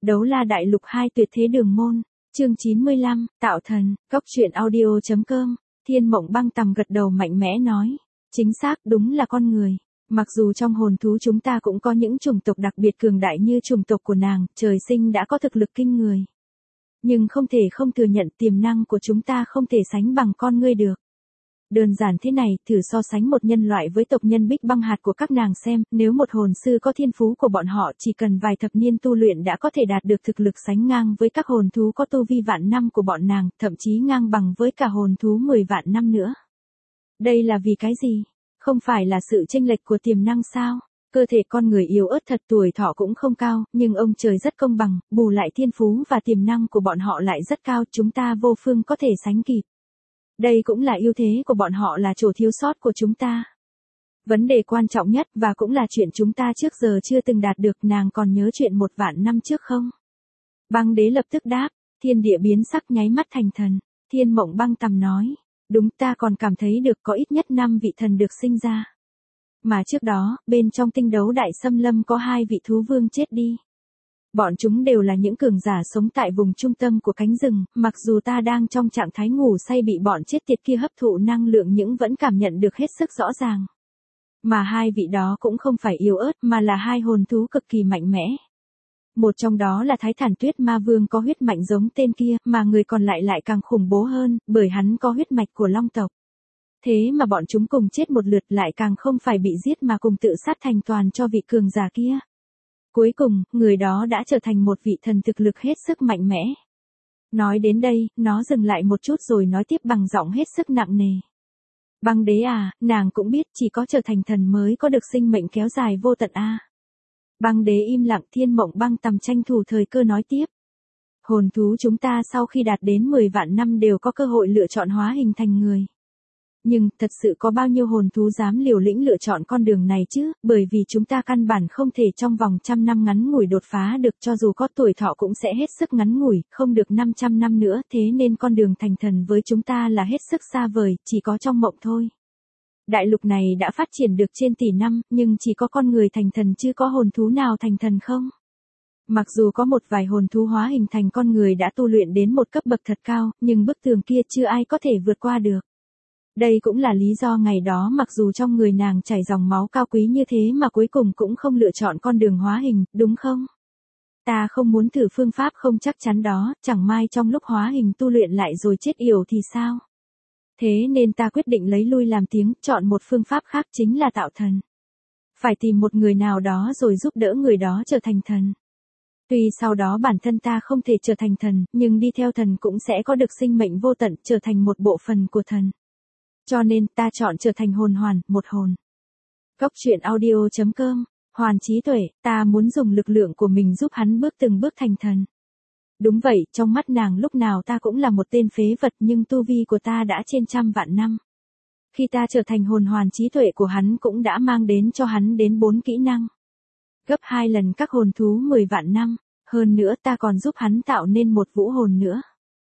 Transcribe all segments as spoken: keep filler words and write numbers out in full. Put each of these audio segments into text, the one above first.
Đấu la đại lục hai tuyệt thế đường môn, chương chín mươi lăm, tạo thần, góc truyện audio.com, Thiên Mộng Băng Tầm gật đầu mạnh mẽ nói, chính xác đúng là con người. Mặc dù trong hồn thú chúng ta cũng có những chủng tộc đặc biệt cường đại như chủng tộc của nàng, trời sinh đã có thực lực kinh người. Nhưng không thể không thừa nhận tiềm năng của chúng ta không thể sánh bằng con ngươi được. Đơn giản thế này, thử so sánh một nhân loại với tộc nhân bích băng hạt của các nàng xem, nếu một hồn sư có thiên phú của bọn họ chỉ cần vài thập niên tu luyện đã có thể đạt được thực lực sánh ngang với các hồn thú có tu vi vạn năm của bọn nàng, thậm chí ngang bằng với cả hồn thú mười vạn năm nữa. Đây là vì cái gì? Không phải là sự chênh lệch của tiềm năng sao? Cơ thể con người yếu ớt thật, tuổi thọ cũng không cao, nhưng ông trời rất công bằng, bù lại thiên phú và tiềm năng của bọn họ lại rất cao, chúng ta vô phương có thể sánh kịp. Đây cũng là ưu thế của bọn họ, là chỗ thiếu sót của chúng ta. Vấn đề quan trọng nhất và cũng là chuyện chúng ta trước giờ chưa từng đạt được, nàng còn nhớ chuyện một vạn năm trước không? Băng đế lập tức đáp, thiên địa biến sắc nháy mắt thành thần. Thiên Mộng Băng Tầm nói, đúng, ta còn cảm thấy được có ít nhất năm vị thần được sinh ra. Mà trước đó, bên trong tinh đấu đại xâm lâm có hai vị thú vương chết đi. Bọn chúng đều là những cường giả sống tại vùng trung tâm của cánh rừng, mặc dù ta đang trong trạng thái ngủ say bị bọn chết tiệt kia hấp thụ năng lượng nhưng vẫn cảm nhận được hết sức rõ ràng. Mà hai vị đó cũng không phải yếu ớt mà là hai hồn thú cực kỳ mạnh mẽ. Một trong đó là Thái Thản Tuyết Ma Vương có huyết mạch giống tên kia, mà người còn lại lại càng khủng bố hơn, bởi hắn có huyết mạch của Long tộc. Thế mà bọn chúng cùng chết một lượt, lại càng không phải bị giết mà cùng tự sát thành toàn cho vị cường giả kia. Cuối cùng, người đó đã trở thành một vị thần thực lực hết sức mạnh mẽ. Nói đến đây, nó dừng lại một chút rồi nói tiếp bằng giọng hết sức nặng nề. Băng đế à, nàng cũng biết chỉ có trở thành thần mới có được sinh mệnh kéo dài vô tận a. Băng đế im lặng. Thiên Mộng Băng Tầm tranh thủ thời cơ nói tiếp. Hồn thú chúng ta sau khi đạt đến mười vạn năm đều có cơ hội lựa chọn hóa hình thành người. Nhưng, thật sự có bao nhiêu hồn thú dám liều lĩnh lựa chọn con đường này chứ, bởi vì chúng ta căn bản không thể trong vòng trăm năm ngắn ngủi đột phá được, cho dù có tuổi thọ cũng sẽ hết sức ngắn ngủi, không được năm trăm năm nữa, thế nên con đường thành thần với chúng ta là hết sức xa vời, chỉ có trong mộng thôi. Đại lục này đã phát triển được trên tỷ năm, nhưng chỉ có con người thành thần chứ có hồn thú nào thành thần không? Mặc dù có một vài hồn thú hóa hình thành con người đã tu luyện đến một cấp bậc thật cao, nhưng bức tường kia chưa ai có thể vượt qua được. Đây cũng là lý do ngày đó mặc dù trong người nàng chảy dòng máu cao quý như thế mà cuối cùng cũng không lựa chọn con đường hóa hình, đúng không? Ta không muốn thử phương pháp không chắc chắn đó, chẳng may trong lúc hóa hình tu luyện lại rồi chết yểu thì sao? Thế nên ta quyết định lấy lui làm tiếng, chọn một phương pháp khác, chính là tạo thần. Phải tìm một người nào đó rồi giúp đỡ người đó trở thành thần. Tuy sau đó bản thân ta không thể trở thành thần, nhưng đi theo thần cũng sẽ có được sinh mệnh vô tận, trở thành một bộ phận của thần. Cho nên ta chọn trở thành hồn hoàn, một hồn. Góc truyện audio.com, Hoàn trí tuệ, ta muốn dùng lực lượng của mình giúp hắn bước từng bước thành thần. Đúng vậy, trong mắt nàng lúc nào ta cũng là một tên phế vật, nhưng tu vi của ta đã trên trăm vạn năm. Khi ta trở thành hồn hoàn, trí tuệ của hắn cũng đã mang đến cho hắn đến bốn kỹ năng. Gấp hai lần các hồn thú mười vạn năm, hơn nữa ta còn giúp hắn tạo nên một vũ hồn nữa.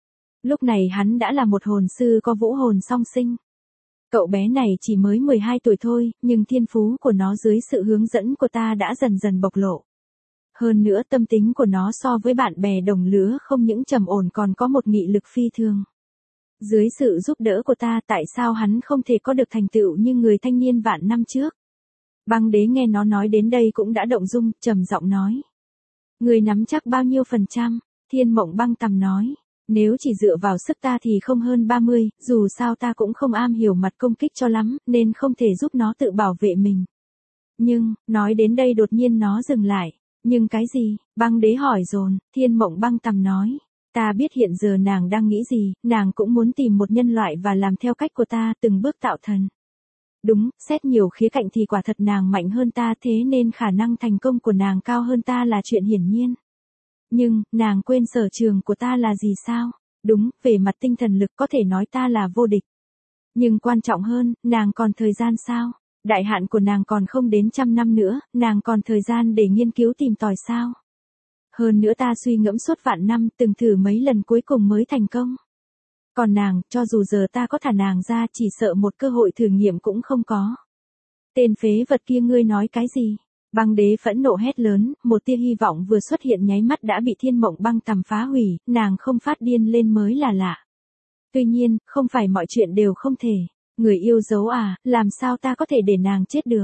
Lúc này hắn đã là một hồn sư có vũ hồn song sinh. Cậu bé này chỉ mới mười hai tuổi thôi, nhưng thiên phú của nó dưới sự hướng dẫn của ta đã dần dần bộc lộ. Hơn nữa tâm tính của nó so với bạn bè đồng lứa không những trầm ổn còn có một nghị lực phi thường. Dưới sự giúp đỡ của ta, tại sao hắn không thể có được thành tựu như người thanh niên vạn năm trước? Băng đế nghe nó nói đến đây cũng đã động dung, trầm giọng nói. Người nắm chắc bao nhiêu phần trăm? Thiên Mộng Băng Tầm nói. Nếu chỉ dựa vào sức ta thì không hơn ba mươi, dù sao ta cũng không am hiểu mặt công kích cho lắm, nên không thể giúp nó tự bảo vệ mình. Nhưng, nói đến đây đột nhiên nó dừng lại. Nhưng cái gì? Băng đế hỏi dồn. Thiên Mộng Băng Tầm nói. Ta biết hiện giờ nàng đang nghĩ gì, nàng cũng muốn tìm một nhân loại và làm theo cách của ta, từng bước tạo thần. Đúng, xét nhiều khía cạnh thì quả thật nàng mạnh hơn ta, thế nên khả năng thành công của nàng cao hơn ta là chuyện hiển nhiên. Nhưng, nàng quên sở trường của ta là gì sao? Đúng, về mặt tinh thần lực có thể nói ta là vô địch. Nhưng quan trọng hơn, nàng còn thời gian sao? Đại hạn của nàng còn không đến trăm năm nữa, nàng còn thời gian để nghiên cứu tìm tòi sao? Hơn nữa ta suy ngẫm suốt vạn năm, từng thử mấy lần cuối cùng mới thành công. Còn nàng, cho dù giờ ta có thả nàng ra, chỉ sợ một cơ hội thử nghiệm cũng không có. Tên phế vật kia, ngươi nói cái gì? Băng đế phẫn nộ hét lớn, một tia hy vọng vừa xuất hiện nháy mắt đã bị Thiên Mộng Băng Tầm phá hủy, nàng không phát điên lên mới là lạ. Tuy nhiên, không phải mọi chuyện đều không thể. Người yêu dấu à, làm sao ta có thể để nàng chết được?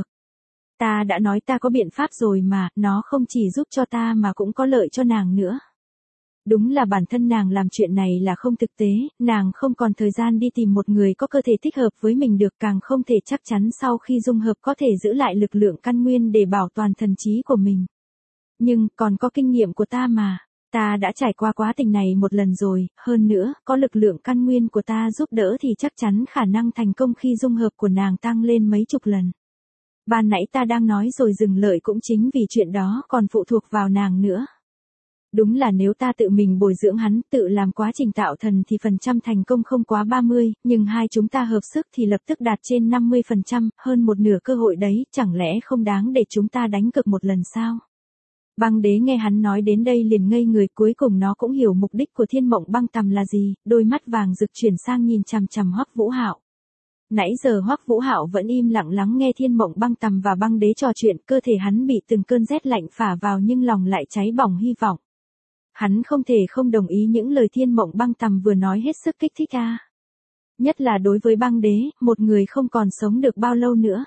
Ta đã nói ta có biện pháp rồi mà, nó không chỉ giúp cho ta mà cũng có lợi cho nàng nữa. Đúng là bản thân nàng làm chuyện này là không thực tế, nàng không còn thời gian đi tìm một người có cơ thể thích hợp với mình được, càng không thể chắc chắn sau khi dung hợp có thể giữ lại lực lượng căn nguyên để bảo toàn thần trí của mình. Nhưng, còn có kinh nghiệm của ta mà. Ta đã trải qua quá trình này một lần rồi, hơn nữa, có lực lượng căn nguyên của ta giúp đỡ thì chắc chắn khả năng thành công khi dung hợp của nàng tăng lên mấy chục lần. Ban nãy ta đang nói rồi dừng lợi cũng chính vì chuyện đó còn phụ thuộc vào nàng nữa. Đúng là nếu ta tự mình bồi dưỡng hắn, tự làm quá trình tạo thần thì phần trăm thành công không quá ba mươi, nhưng hai chúng ta hợp sức thì lập tức đạt trên năm mươi phần trăm, hơn một nửa cơ hội đấy, chẳng lẽ không đáng để chúng ta đánh cược một lần sao? Băng đế nghe hắn nói đến đây liền ngây người, cuối cùng nó cũng hiểu mục đích của Thiên Mộng Băng Tầm là gì, đôi mắt vàng rực chuyển sang nhìn chằm chằm Hoắc Vũ Hạo. Nãy giờ Hoắc Vũ Hạo vẫn im lặng lắng nghe Thiên Mộng Băng Tầm và băng đế trò chuyện, cơ thể hắn bị từng cơn rét lạnh phả vào nhưng lòng lại cháy bỏng hy vọng. Hắn không thể không đồng ý những lời Thiên Mộng Băng Tầm vừa nói, hết sức kích thích a. Nhất là đối với băng đế, một người không còn sống được bao lâu nữa.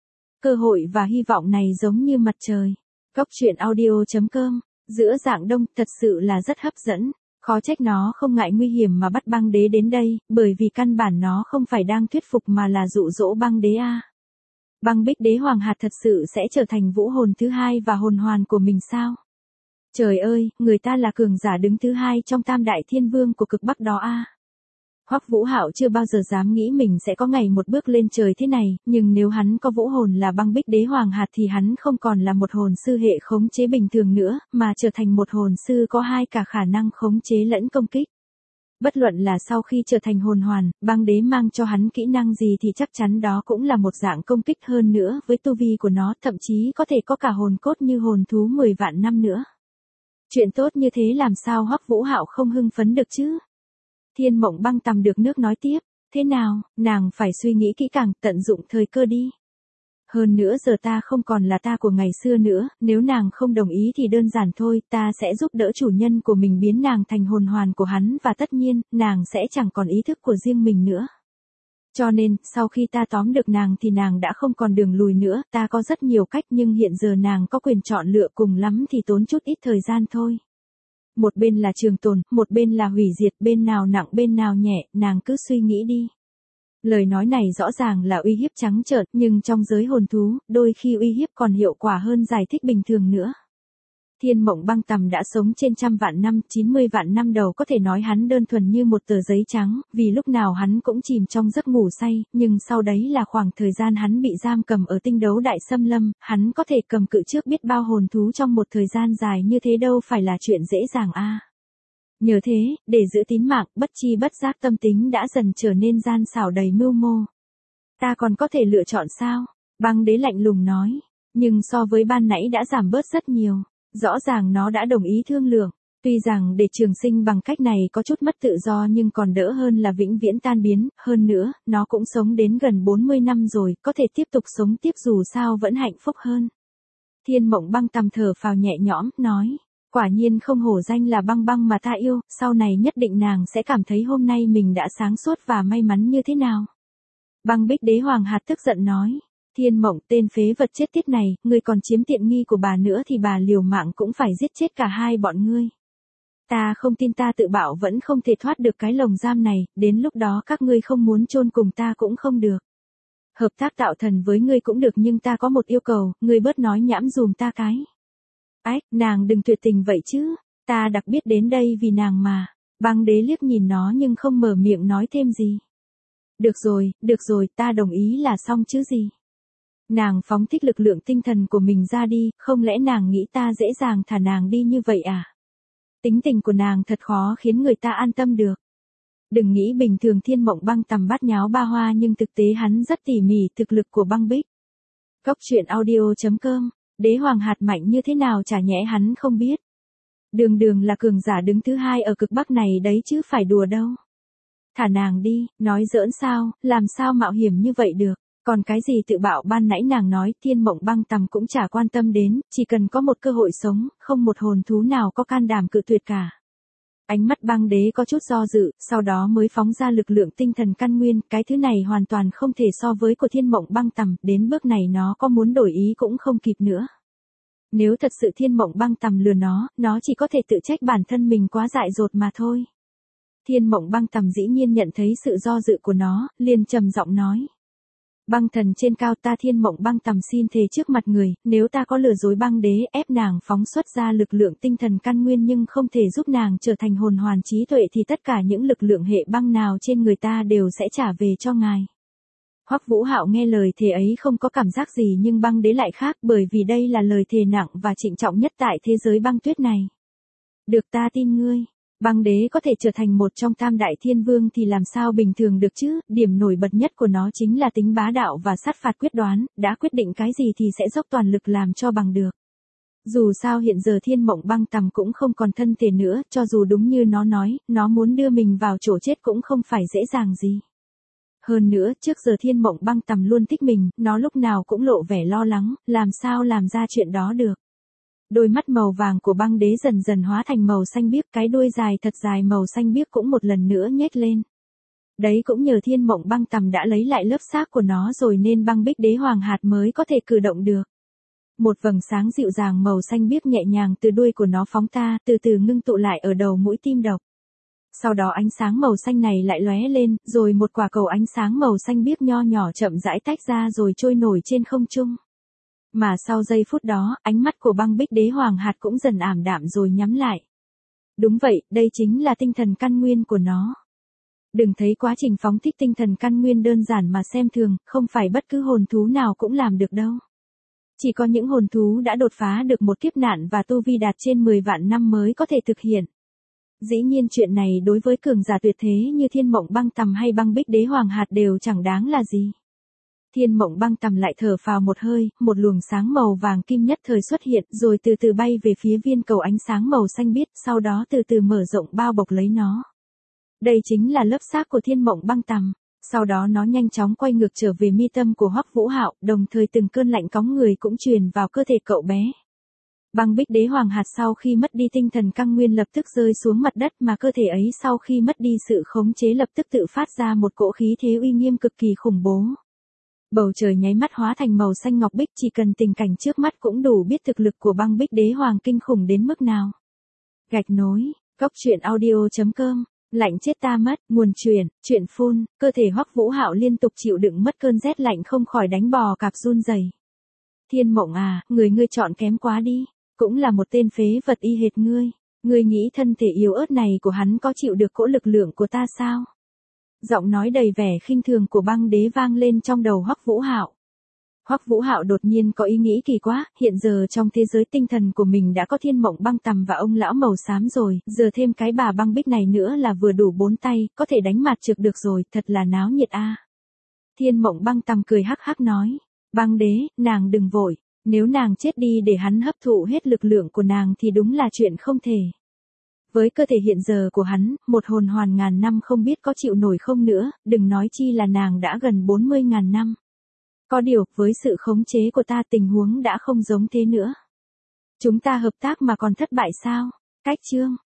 Cơ hội và hy vọng này giống như mặt trời. Góc truyện audio chấm com, giữa rạng đông, thật sự là rất hấp dẫn. Khó trách nó không ngại nguy hiểm mà bắt băng đế đến đây, bởi vì căn bản nó không phải đang thuyết phục mà là dụ dỗ băng đế a. Băng Bích Đế Hoàng Hạt thật sự sẽ trở thành vũ hồn thứ hai và hồn hoàn của mình sao? Trời ơi, người ta là cường giả đứng thứ hai trong tam đại thiên vương của cực Bắc đó a. Hoắc Vũ Hạo chưa bao giờ dám nghĩ mình sẽ có ngày một bước lên trời thế này, nhưng nếu hắn có vũ hồn là Băng Bích Đế Hoàng Hạt thì hắn không còn là một hồn sư hệ khống chế bình thường nữa, mà trở thành một hồn sư có hai cả khả năng khống chế lẫn công kích. Bất luận là sau khi trở thành hồn hoàn, băng đế mang cho hắn kỹ năng gì thì chắc chắn đó cũng là một dạng công kích, hơn nữa với tu vi của nó thậm chí có thể có cả hồn cốt như hồn thú mười vạn năm nữa. Chuyện tốt như thế làm sao Hoắc Vũ Hạo không hưng phấn được chứ? Thiên Mộng Băng Tầm được nước nói tiếp, thế nào, nàng phải suy nghĩ kỹ càng, tận dụng thời cơ đi. Hơn nữa giờ ta không còn là ta của ngày xưa nữa, nếu nàng không đồng ý thì đơn giản thôi, ta sẽ giúp đỡ chủ nhân của mình biến nàng thành hồn hoàn của hắn và tất nhiên, nàng sẽ chẳng còn ý thức của riêng mình nữa. Cho nên, sau khi ta tóm được nàng thì nàng đã không còn đường lùi nữa, ta có rất nhiều cách nhưng hiện giờ nàng có quyền chọn lựa, cùng lắm thì tốn chút ít thời gian thôi. Một bên là trường tồn, một bên là hủy diệt, bên nào nặng bên nào nhẹ, nàng cứ suy nghĩ đi. Lời nói này rõ ràng là uy hiếp trắng trợn, nhưng trong giới hồn thú, đôi khi uy hiếp còn hiệu quả hơn giải thích bình thường nữa. Thiên Mộng Băng Tầm đã sống trên trăm vạn năm, chín mươi vạn năm đầu, có thể nói hắn đơn thuần như một tờ giấy trắng, vì lúc nào hắn cũng chìm trong giấc ngủ say, nhưng sau đấy là khoảng thời gian hắn bị giam cầm ở tinh đấu đại xâm lâm, hắn có thể cầm cự trước biết bao hồn thú trong một thời gian dài như thế đâu phải là chuyện dễ dàng a. À. Nhờ thế, để giữ tín mạng, bất chi bất giác tâm tính đã dần trở nên gian xảo đầy mưu mô. Ta còn có thể lựa chọn sao? Băng đế lạnh lùng nói, nhưng so với ban nãy đã giảm bớt rất nhiều. Rõ ràng nó đã đồng ý thương lượng, tuy rằng để trường sinh bằng cách này có chút mất tự do nhưng còn đỡ hơn là vĩnh viễn tan biến, hơn nữa, nó cũng sống đến gần bốn mươi năm rồi, có thể tiếp tục sống tiếp dù sao vẫn hạnh phúc hơn. Thiên Mộng Băng Tầm thở phào nhẹ nhõm, nói, quả nhiên không hổ danh là băng băng mà ta yêu, sau này nhất định nàng sẽ cảm thấy hôm nay mình đã sáng suốt và may mắn như thế nào. Băng Bích Đế Hoàng Hạt tức giận nói. Thiên Mộng, tên phế vật chết tiết này, ngươi còn chiếm tiện nghi của bà nữa thì bà liều mạng cũng phải giết chết cả hai bọn ngươi. Ta không tin ta tự bảo vẫn không thể thoát được cái lồng giam này, đến lúc đó các ngươi không muốn chôn cùng ta cũng không được. Hợp tác tạo thần với ngươi cũng được nhưng ta có một yêu cầu, ngươi bớt nói nhảm dùm ta cái. Ách, nàng đừng tuyệt tình vậy chứ, ta đặc biệt đến đây vì nàng mà. Băng đế liếc nhìn nó nhưng không mở miệng nói thêm gì. Được rồi, được rồi, ta đồng ý là xong chứ gì. Nàng phóng thích lực lượng tinh thần của mình ra đi, không lẽ nàng nghĩ ta dễ dàng thả nàng đi như vậy à? Tính tình của nàng thật khó khiến người ta an tâm được. Đừng nghĩ bình thường Thiên Mộng Băng Tầm bát nháo ba hoa nhưng thực tế hắn rất tỉ mỉ, thực lực của Băng Bích. Góc truyện audio chấm com, Đế Hoàng Hạt mạnh như thế nào chả nhẽ hắn không biết. Đường đường là cường giả đứng thứ hai ở cực Bắc này đấy chứ phải đùa đâu. Thả nàng đi, nói giỡn sao, làm sao mạo hiểm như vậy được. Còn cái gì tự bạo ban nãy nàng nói, Thiên Mộng Băng Tầm cũng chả quan tâm đến, chỉ cần có một cơ hội sống, không một hồn thú nào có can đảm cự tuyệt cả. Ánh mắt băng đế có chút do dự, sau đó mới phóng ra lực lượng tinh thần căn nguyên, cái thứ này hoàn toàn không thể so với của Thiên Mộng Băng Tầm, đến bước này nó có muốn đổi ý cũng không kịp nữa. Nếu thật sự Thiên Mộng Băng Tầm lừa nó, nó chỉ có thể tự trách bản thân mình quá dại dột mà thôi. Thiên Mộng Băng Tầm dĩ nhiên nhận thấy sự do dự của nó, liền trầm giọng nói. Băng thần trên cao, ta Thiên Mộng Băng Tầm xin thề trước mặt người, nếu ta có lừa dối băng đế ép nàng phóng xuất ra lực lượng tinh thần căn nguyên nhưng không thể giúp nàng trở thành hồn hoàn trí tuệ thì tất cả những lực lượng hệ băng nào trên người ta đều sẽ trả về cho ngài. Hoắc Vũ Hạo nghe lời thề ấy không có cảm giác gì nhưng băng đế lại khác, bởi vì đây là lời thề nặng và trịnh trọng nhất tại thế giới băng tuyết này. Được, ta tin ngươi. Băng đế có thể trở thành một trong tam đại thiên vương thì làm sao bình thường được chứ, điểm nổi bật nhất của nó chính là tính bá đạo và sát phạt quyết đoán, đã quyết định cái gì thì sẽ dốc toàn lực làm cho bằng được. Dù sao hiện giờ Thiên Mộng Băng Tầm cũng không còn thân thể nữa, cho dù đúng như nó nói, nó muốn đưa mình vào chỗ chết cũng không phải dễ dàng gì. Hơn nữa, trước giờ Thiên Mộng Băng Tầm luôn thích mình, nó lúc nào cũng lộ vẻ lo lắng, làm sao làm ra chuyện đó được. Đôi mắt màu vàng của băng đế dần dần hóa thành màu xanh biếc, cái đuôi dài thật dài màu xanh biếc cũng một lần nữa nhếch lên. Đấy cũng nhờ Thiên Mộng Băng Tầm đã lấy lại lớp xác của nó rồi nên băng bích đế hoàng hạt mới có thể cử động được. Một vầng sáng dịu dàng màu xanh biếc nhẹ nhàng từ đuôi của nó phóng ta, từ từ ngưng tụ lại ở đầu mũi tim độc. Sau đó ánh sáng màu xanh này lại lóe lên, rồi một quả cầu ánh sáng màu xanh biếc nho nhỏ chậm rãi tách ra rồi trôi nổi trên không trung. Mà sau giây phút đó, ánh mắt của băng bích đế hoàng hạt cũng dần ảm đạm rồi nhắm lại. Đúng vậy, đây chính là tinh thần căn nguyên của nó. Đừng thấy quá trình phóng thích tinh thần căn nguyên đơn giản mà xem thường, không phải bất cứ hồn thú nào cũng làm được đâu. Chỉ có những hồn thú đã đột phá được một kiếp nạn và tu vi đạt trên mười vạn năm mới có thể thực hiện. Dĩ nhiên chuyện này đối với cường giả tuyệt thế như Thiên Mộng Băng Tầm hay băng bích đế hoàng hạt đều chẳng đáng là gì. Thiên Mộng Băng Tầm lại thở phào một hơi, một luồng sáng màu vàng kim nhất thời xuất hiện rồi từ từ bay về phía viên cầu ánh sáng màu xanh biếc, sau đó từ từ mở rộng bao bọc lấy nó. Đây chính là lớp xác của Thiên Mộng Băng Tầm. Sau đó nó nhanh chóng quay ngược trở về mi tâm của Hoắc Vũ Hạo, đồng thời từng cơn lạnh cóng người cũng truyền vào cơ thể cậu bé. Băng bích đế hoàng hạt sau khi mất đi tinh thần căn nguyên lập tức rơi xuống mặt đất, mà cơ thể ấy sau khi mất đi sự khống chế lập tức tự phát ra một cỗ khí thế uy nghiêm cực kỳ khủng bố. Bầu trời nháy mắt hóa thành màu xanh ngọc bích, chỉ cần tình cảnh trước mắt cũng đủ biết thực lực của băng bích đế hoàng kinh khủng đến mức nào. Gạch nối, cốc truyện audio chấm com. Lạnh chết ta mất, nguồn truyền, truyện phun, cơ thể Hoắc Vũ Hạo liên tục chịu đựng mất cơn rét lạnh không khỏi đánh bò cạp run rẩy. Thiên Mộng à, người ngươi chọn kém quá đi, cũng là một tên phế vật y hệt ngươi, ngươi nghĩ thân thể yếu ớt này của hắn có chịu được cỗ lực lượng của ta sao? Giọng nói đầy vẻ khinh thường của băng đế vang lên trong đầu Hoắc Vũ Hạo. Hoắc Vũ Hạo đột nhiên có ý nghĩ kỳ quá, hiện giờ trong thế giới tinh thần của mình đã có Thiên Mộng Băng Tầm và ông lão màu xám rồi, giờ thêm cái bà băng bích này nữa là vừa đủ bốn tay, có thể đánh mặt trược được rồi, thật là náo nhiệt a. À. Thiên Mộng Băng Tầm cười hắc hắc nói, băng đế, nàng đừng vội, nếu nàng chết đi để hắn hấp thụ hết lực lượng của nàng thì đúng là chuyện không thể. Với cơ thể hiện giờ của hắn, một hồn hoàn ngàn năm không biết có chịu nổi không nữa, đừng nói chi là nàng đã gần bốn mươi ngàn năm. Có điều, với sự khống chế của ta tình huống đã không giống thế nữa. Chúng ta hợp tác mà còn thất bại sao? Cách chương